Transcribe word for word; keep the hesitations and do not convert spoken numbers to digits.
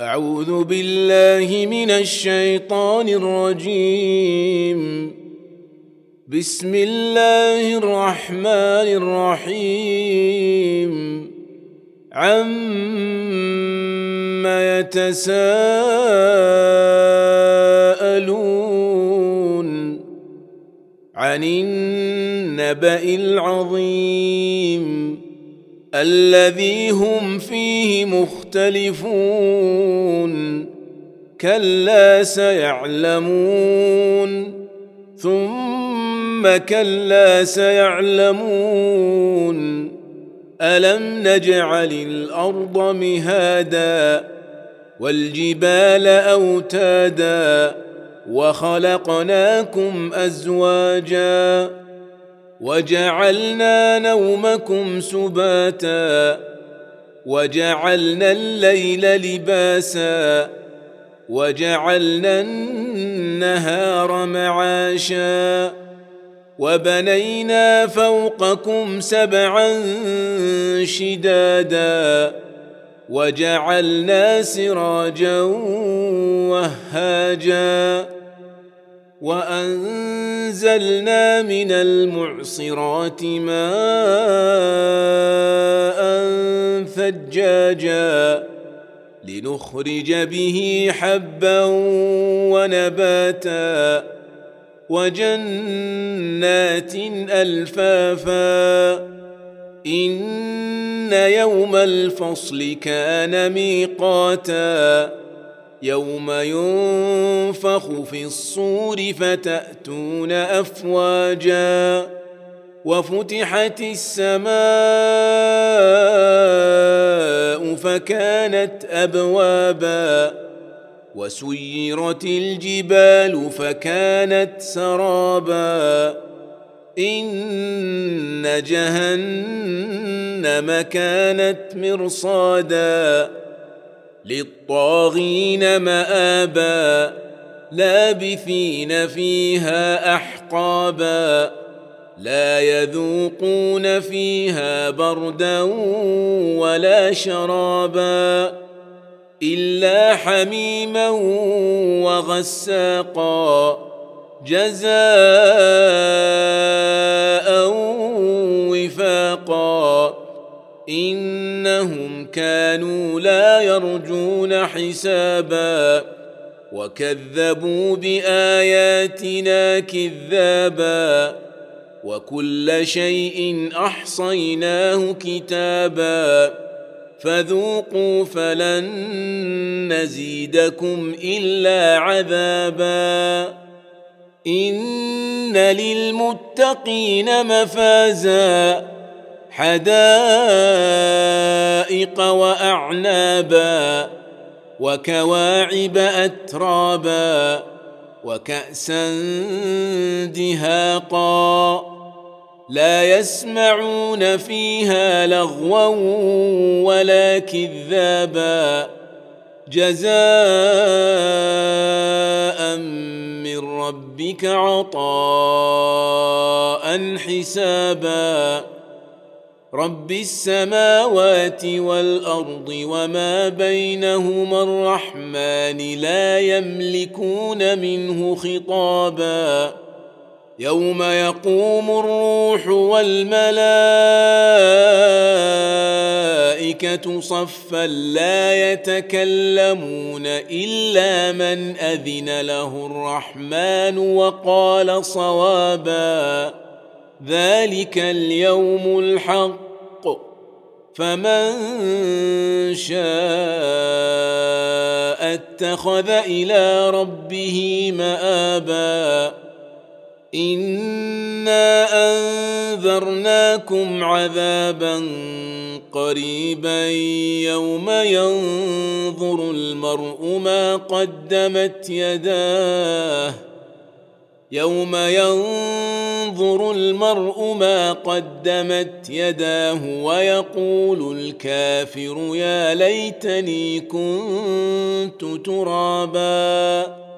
أعوذ بالله من الشيطان الرجيم. بسم الله الرحمن الرحيم. عما يتساءلون عن النبأ العظيم الذي هم فيه مختلفون. كلا سيعلمون ثم كلا سيعلمون ألم نجعل الأرض مهادا والجبال أوتادا وخلقناكم أزواجا وجعلنا نومكم سباتا وجعلنا الليل لباسا وجعلنا النهار معاشا وبنينا فوقكم سبعا شدادا وجعلنا سراجا وهاجا وأنزلنا من المعصرات ماء ثجاجا لنخرج به حبا ونباتا وجنات ألفافا إن يوم الفصل كان ميقاتا يوم ينفخ في الصور فتأتون أفواجا وفتحت السماء فكانت أبوابا وسيرت الجبال فكانت سرابا إن جهنم كانت مرصادا للطاغين مآبا لابثين فيها أحقابا لا يذوقون فيها بردا ولا شرابا إلا حميما وغساقا جزاء وفاقا إنهم كانوا لا يرجون حسابا وكذبوا بآياتنا كذابا وكل شيء أحصيناه كتابا فذوقوا فلن نزيدكم إلا عذابا إن للمتقين مفازا حدائق وأعنابا وكواعب أترابا وكأسا دهاقا لا يسمعون فيها لغوا ولا كذابا جزاء من ربك عطاء حسابا رب السماوات والأرض وما بينهما الرحمن لا يملكون منه خطابا يوم يقوم الروح والملائكة صفا لا يتكلمون إلا من أذن له الرحمن وقال صوابا ذلك اليوم الحق فمن شاء اتخذ إلى ربه مآبا إنا أنذرناكم عذابا قريبا يوم ينظر المرء ما قدمت يداه يوم ينظر المرء ما قدمت يداه ويقول الكافر يا ليتني كنت ترابا